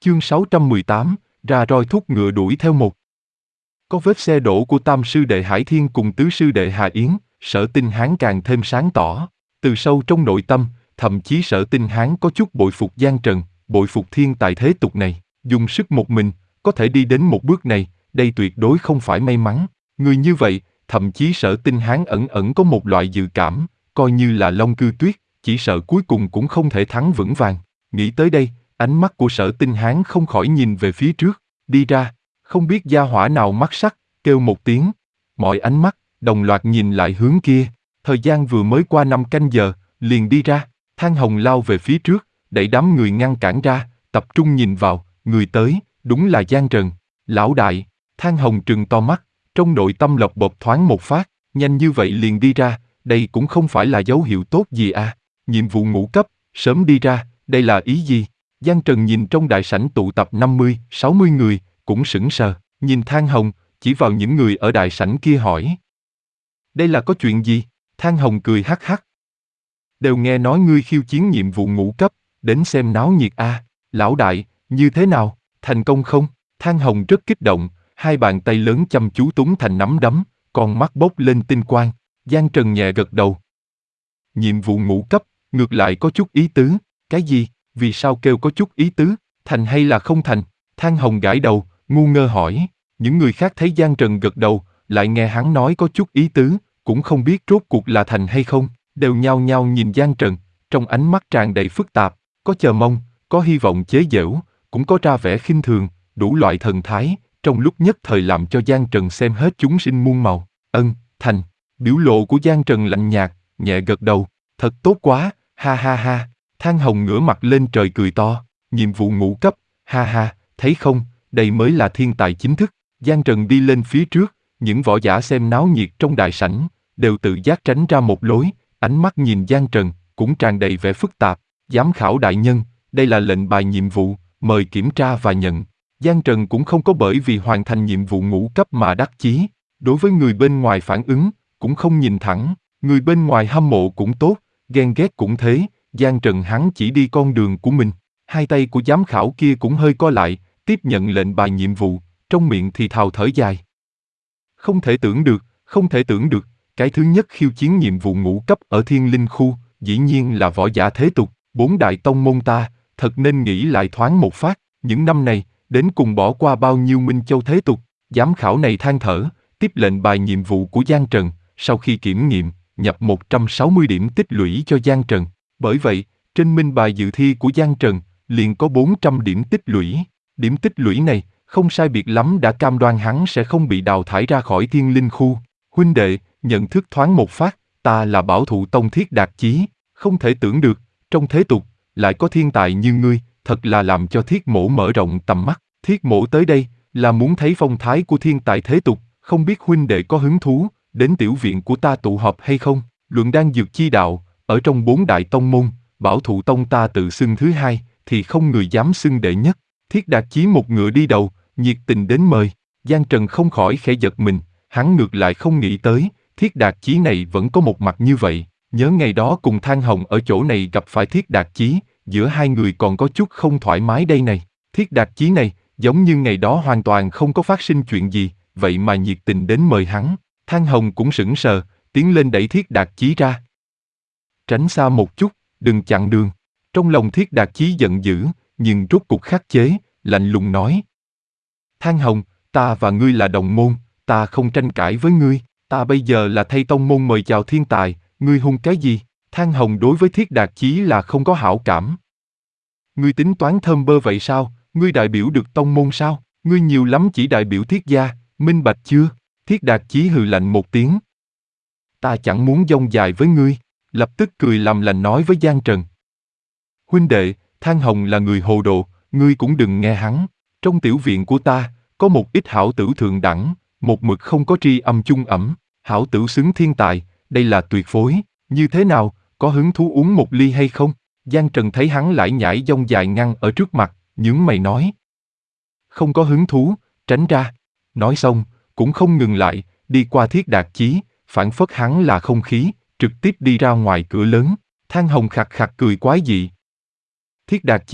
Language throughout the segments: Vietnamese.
Chương 618, ra roi thúc ngựa đuổi theo một. Có vết xe đổ của tam sư đệ Hải Thiên cùng tứ sư đệ Hà Yến, Sở Tinh Hán càng thêm sáng tỏ. Từ sâu trong nội tâm, thậm chí Sở Tinh Hán có chút bội phục Giang Trần, bội phục thiên tài thế tục này. Dùng sức một mình, có thể đi đến một bước này, đây tuyệt đối không phải may mắn. Người như vậy, thậm chí Sở Tinh Hán ẩn ẩn có một loại dự cảm, coi như là Long Cư Tuyết, chỉ sợ cuối cùng cũng không thể thắng vững vàng. Nghĩ tới đây, ánh mắt của Sở Tinh Hán không khỏi nhìn về phía trước, đi ra, không biết gia hỏa nào mắt sắc, kêu một tiếng. Mọi ánh mắt, đồng loạt nhìn lại hướng kia, thời gian vừa mới qua 5 canh giờ, liền đi ra, Thang Hồng lao về phía trước, đẩy đám người ngăn cản ra, tập trung nhìn vào, người tới, đúng là Giang Trần. Lão đại, Thang Hồng trừng to mắt, trong nội tâm lộc bộp thoáng một phát, nhanh như vậy liền đi ra, đây cũng không phải là dấu hiệu tốt gì à, nhiệm vụ ngũ cấp, sớm đi ra, đây là ý gì? Giang Trần nhìn trong đại sảnh tụ tập 50, 60 người, cũng sững sờ, nhìn Thang Hồng, chỉ vào những người ở đại sảnh kia hỏi. Đây là có chuyện gì? Thang Hồng cười hắc hắc. Đều nghe nói ngươi khiêu chiến nhiệm vụ ngũ cấp, đến xem náo nhiệt a. Lão đại, như thế nào, thành công không? Thang Hồng rất kích động, hai bàn tay lớn chăm chú túm thành nắm đấm, con mắt bốc lên tinh quang. Giang Trần nhẹ gật đầu. Nhiệm vụ ngũ cấp, ngược lại có chút ý tứ. Cái gì? Vì sao kêu có chút ý tứ? Thành hay là không thành? Thang Hồng gãi đầu, ngu ngơ hỏi. Những người khác thấy Giang Trần gật đầu, lại nghe hắn nói có chút ý tứ, cũng không biết rốt cuộc là thành hay không, đều nhao nhao nhìn Giang Trần, trong ánh mắt tràn đầy phức tạp, có chờ mong, có hy vọng chế giễu, cũng có ra vẻ khinh thường, đủ loại thần thái, trong lúc nhất thời làm cho Giang Trần xem hết chúng sinh muôn màu. Thành. Biểu lộ của Giang Trần lạnh nhạt, nhẹ gật đầu, thật tốt quá, ha ha ha. Thang Hồng ngửa mặt lên trời cười to, nhiệm vụ ngũ cấp, ha ha, thấy không, đây mới là thiên tài chính thức. Giang Trần đi lên phía trước, những võ giả xem náo nhiệt trong đại sảnh, đều tự giác tránh ra một lối, ánh mắt nhìn Giang Trần, cũng tràn đầy vẻ phức tạp. Giám khảo đại nhân, đây là lệnh bài nhiệm vụ, mời kiểm tra và nhận. Giang Trần cũng không có bởi vì hoàn thành nhiệm vụ ngũ cấp mà đắc chí. Đối với người bên ngoài phản ứng, cũng không nhìn thẳng, người bên ngoài hâm mộ cũng tốt, ghen ghét cũng thế, Giang Trần hắn chỉ đi con đường của mình. Hai tay của giám khảo kia cũng hơi co lại, tiếp nhận lệnh bài nhiệm vụ, trong miệng thì thào thở dài. Không thể tưởng được, không thể tưởng được, cái thứ nhất khiêu chiến nhiệm vụ ngũ cấp ở Thiên Linh Khu, dĩ nhiên là võ giả thế tục, 4 đại tông môn ta, thật nên nghĩ lại thoáng một phát, những năm này, đến cùng bỏ qua bao nhiêu Minh Châu thế tục. Giám khảo này than thở, tiếp lệnh bài nhiệm vụ của Giang Trần, sau khi kiểm nghiệm, nhập 160 điểm tích lũy cho Giang Trần. Bởi vậy, trên minh bài dự thi của Giang Trần, liền có 400 điểm tích lũy. Điểm tích lũy này, không sai biệt lắm đã cam đoan hắn sẽ không bị đào thải ra khỏi Thiên Linh Khu. Huynh đệ, nhận thức thoáng một phát, ta là Bảo Thụ Tông Thiết Đạt Chí, không thể tưởng được, trong thế tục, lại có thiên tài như ngươi, thật là làm cho Thiết Mỗ mở rộng tầm mắt. Thiết Mỗ tới đây, là muốn thấy phong thái của thiên tài thế tục, không biết huynh đệ có hứng thú, đến tiểu viện của ta tụ họp hay không? Luận đan dược chi đạo, ở trong 4 đại tông môn, Bảo Thụ Tông ta tự xưng thứ hai, thì không người dám xưng đệ nhất. Thiết Đạt Chí một ngựa đi đầu, nhiệt tình đến mời. Giang Trần không khỏi khẽ giật mình, hắn ngược lại không nghĩ tới, Thiết Đạt Chí này vẫn có một mặt như vậy. Nhớ ngày đó cùng Thang Hồng ở chỗ này gặp phải Thiết Đạt Chí, giữa hai người còn có chút không thoải mái đây này. Thiết Đạt Chí này, giống như ngày đó hoàn toàn không có phát sinh chuyện gì, vậy mà nhiệt tình đến mời hắn. Thang Hồng cũng sững sờ, tiến lên đẩy Thiết Đạt Chí ra. Tránh xa một chút, đừng chặn đường. Trong lòng Thiết Đạt Chí giận dữ, nhưng rốt cục khắc chế, lạnh lùng nói. Thang Hồng, ta và ngươi là đồng môn, ta không tranh cãi với ngươi, ta bây giờ là thay tông môn mời chào thiên tài, ngươi hung cái gì? Thang Hồng đối với Thiết Đạt Chí là không có hảo cảm. Ngươi tính toán thơm bơ vậy sao? Ngươi đại biểu được tông môn sao? Ngươi nhiều lắm chỉ đại biểu Thiết gia, minh bạch chưa? Thiết Đạt Chí hừ lạnh một tiếng. Ta chẳng muốn dông dài với ngươi, lập tức cười làm lành nói với Giang Trần. Huynh đệ, Thang Hồng là người hồ đồ, ngươi cũng đừng nghe hắn. Trong tiểu viện của ta, có một ít hảo tử thượng đẳng, một mực không có tri âm chung ẩm, hảo tử xứng thiên tài, đây là tuyệt phối, như thế nào, có hứng thú uống một ly hay không? Giang Trần thấy hắn lải nhải dông dài ngăn ở trước mặt, nhướng mày nói. Không có hứng thú, tránh ra. Nói xong, cũng không ngừng lại, đi qua Thiết Đạt Chí, phảng phất hắn là không khí, trực tiếp đi ra ngoài cửa lớn. Thang Hồng khạc khạc cười quái dị. Thiết Đạt Chí,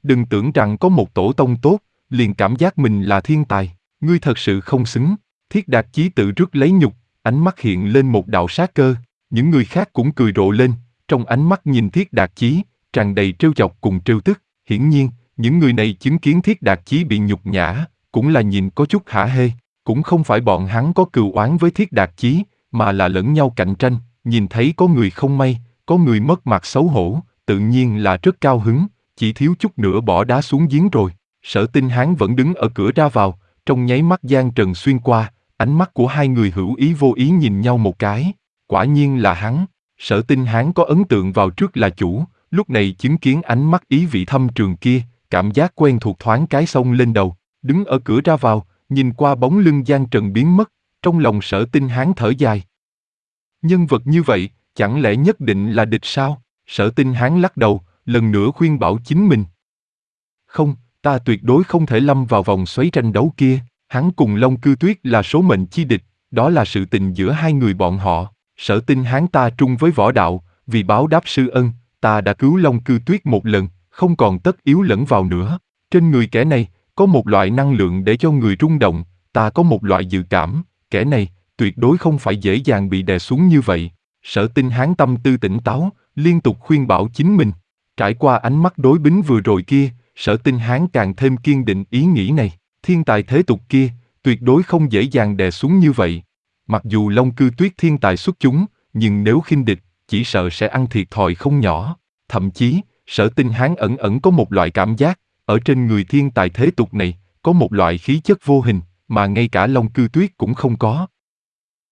Đừng tưởng rằng có một tổ tông tốt, liền cảm giác mình là thiên tài, ngươi thật sự không xứng. Thiết Đạt Chí tự rước lấy nhục, ánh mắt hiện lên một đạo sát cơ, những người khác cũng cười rộ lên, trong ánh mắt nhìn Thiết Đạt Chí, tràn đầy trêu chọc cùng trêu tức. Hiển nhiên, những người này chứng kiến Thiết Đạt Chí bị nhục nhã, cũng là nhìn có chút hả hê, cũng không phải bọn hắn có cừu oán với Thiết Đạt Chí, mà là lẫn nhau cạnh tranh, nhìn thấy có người không may, có người mất mặt xấu hổ, tự nhiên là rất cao hứng, chỉ thiếu chút nữa bỏ đá xuống giếng rồi. Sở Tinh Hán vẫn đứng ở cửa ra vào, trong nháy mắt Giang Trần xuyên qua, ánh mắt của hai người hữu ý vô ý nhìn nhau một cái, quả nhiên là hắn. Sở Tinh Hán có ấn tượng vào trước là chủ, lúc này chứng kiến ánh mắt ý vị thâm trường kia, cảm giác quen thuộc thoáng cái xông lên đầu, đứng ở cửa ra vào, nhìn qua bóng lưng Giang Trần biến mất, trong lòng Sở Tinh Hán thở dài. Nhân vật như vậy, chẳng lẽ nhất định là địch sao? Sở Tinh Hán lắc đầu, lần nữa khuyên bảo chính mình. Không, ta tuyệt đối không thể lâm vào vòng xoáy tranh đấu kia, hắn cùng Long Cư Tuyết là số mệnh chi địch, đó là sự tình giữa hai người bọn họ. Sở Tinh Hán ta trung với võ đạo, vì báo đáp sư ân, ta đã cứu Long Cư Tuyết một lần, không còn tất yếu lẫn vào nữa. Trên người kẻ này, có một loại năng lượng để cho người rung động, ta có một loại dự cảm, kẻ này, tuyệt đối không phải dễ dàng bị đè xuống như vậy. Sở Tinh Hán tâm tư tỉnh táo, liên tục khuyên bảo chính mình. Trải qua ánh mắt đối bính vừa rồi kia, Sở Tinh Hán càng thêm kiên định ý nghĩ này, thiên tài thế tục kia, tuyệt đối không dễ dàng đè xuống như vậy. Mặc dù Long Cư Tuyết thiên tài xuất chúng, nhưng nếu khinh địch, chỉ sợ sẽ ăn thiệt thòi không nhỏ. Thậm chí, Sở Tinh Hán ẩn ẩn có một loại cảm giác, ở trên người thiên tài thế tục này, có một loại khí chất vô hình, mà ngay cả Long Cư Tuyết cũng không có.